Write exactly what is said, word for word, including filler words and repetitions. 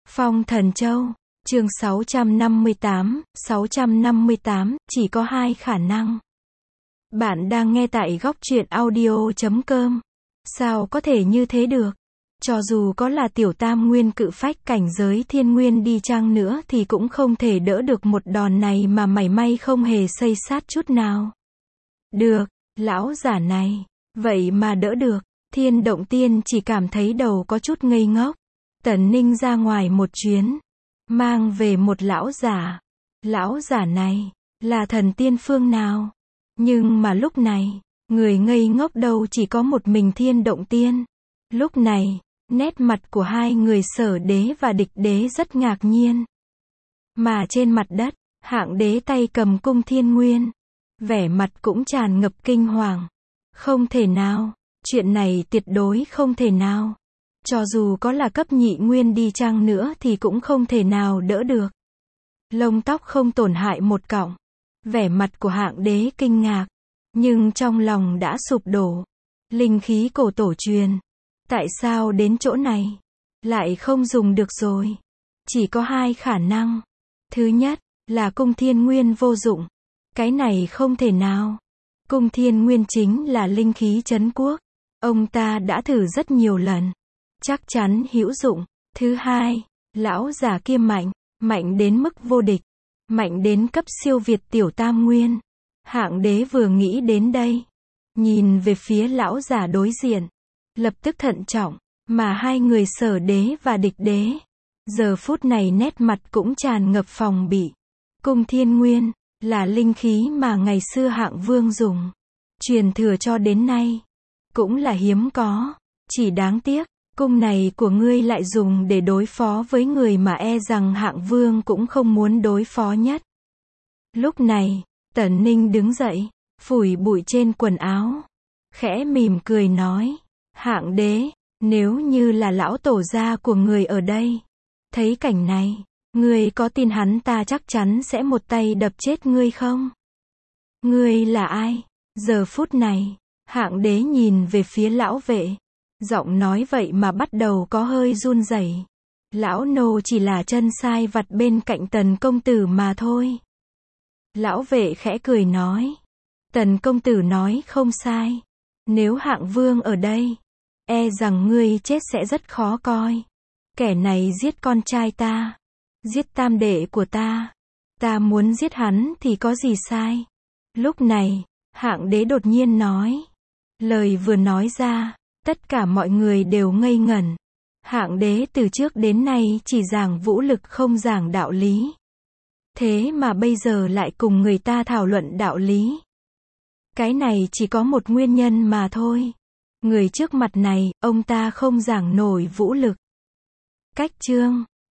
Phong Thần Châu, chương sáu trăm năm mươi tám, sáu trăm năm mươi tám, chỉ có hai khả năng. Bạn đang nghe tại góc truyện audio chấm com. Sao có thể như thế được? Cho dù có là tiểu tam nguyên cự phách cảnh giới thiên nguyên đi chăng nữa thì cũng không thể đỡ được một đòn này mà mảy may không hề xây sát chút nào. Được, lão giả này, vậy mà đỡ được. Thiên Động Tiên chỉ cảm thấy đầu có chút ngây ngốc. Tần Ninh ra ngoài một chuyến, mang về một lão giả. Lão giả này, là thần tiên phương nào? Nhưng mà lúc này, người ngây ngốc đâu chỉ có một mình Thiên Động Tiên. Lúc này, nét mặt của hai người Sở Đế và Địch Đế rất ngạc nhiên. Mà trên mặt đất, Hạng Đế tay cầm cung thiên nguyên, vẻ mặt cũng tràn ngập kinh hoàng. Không thể nào, chuyện này tuyệt đối không thể nào. Cho dù có là cấp nhị nguyên đi chăng nữa thì cũng không thể nào đỡ được. Lông tóc không tổn hại một cọng. Vẻ mặt của Hạng Đế kinh ngạc, nhưng trong lòng đã sụp đổ. Linh khí cổ tổ truyền, tại sao đến chỗ này lại không dùng được rồi? Chỉ có hai khả năng. Thứ nhất, là cung thiên nguyên vô dụng. Cái này không thể nào. Cung thiên nguyên chính là linh khí trấn quốc. Ông ta đã thử rất nhiều lần. Chắc chắn hữu dụng. Thứ hai, lão già kia mạnh, mạnh đến mức vô địch, mạnh đến cấp siêu việt tiểu tam nguyên. Hạng Đế vừa nghĩ đến đây, nhìn về phía lão già đối diện, lập tức thận trọng, mà hai người Sở Đế và Địch Đế, giờ phút này nét mặt cũng tràn ngập phòng bị. Cung thiên nguyên, là linh khí mà ngày xưa Hạng Vương dùng, truyền thừa cho đến nay, cũng là hiếm có, chỉ đáng tiếc. Cung này của ngươi lại dùng để đối phó với người mà e rằng Hạng Vương cũng không muốn đối phó nhất. Lúc này, Tần Ninh đứng dậy, phủi bụi trên quần áo, khẽ mỉm cười nói, Hạng Đế, nếu như là lão tổ gia của người ở đây, thấy cảnh này, ngươi có tin hắn ta chắc chắn sẽ một tay đập chết ngươi không? Ngươi là ai? Giờ phút này, Hạng Đế nhìn về phía lão vệ. Giọng nói vậy mà bắt đầu có hơi run rẩy. Lão nô chỉ là chân sai vặt bên cạnh Tần công tử mà thôi. Lão vệ khẽ cười nói. Tần công tử nói không sai. Nếu Hạng Vương ở đây, e rằng ngươi chết sẽ rất khó coi. Kẻ này giết con trai ta, giết tam đệ của ta. Ta muốn giết hắn thì có gì sai? Lúc này, Hạng Đế đột nhiên nói. Lời vừa nói ra, tất cả mọi người đều ngây ngẩn. Hạng Đế từ trước đến nay chỉ giảng vũ lực không giảng đạo lý. Thế mà bây giờ lại cùng người ta thảo luận đạo lý. Cái này chỉ có một nguyên nhân mà thôi. Người trước mặt này, ông ta không giảng nổi vũ lực. Cách chương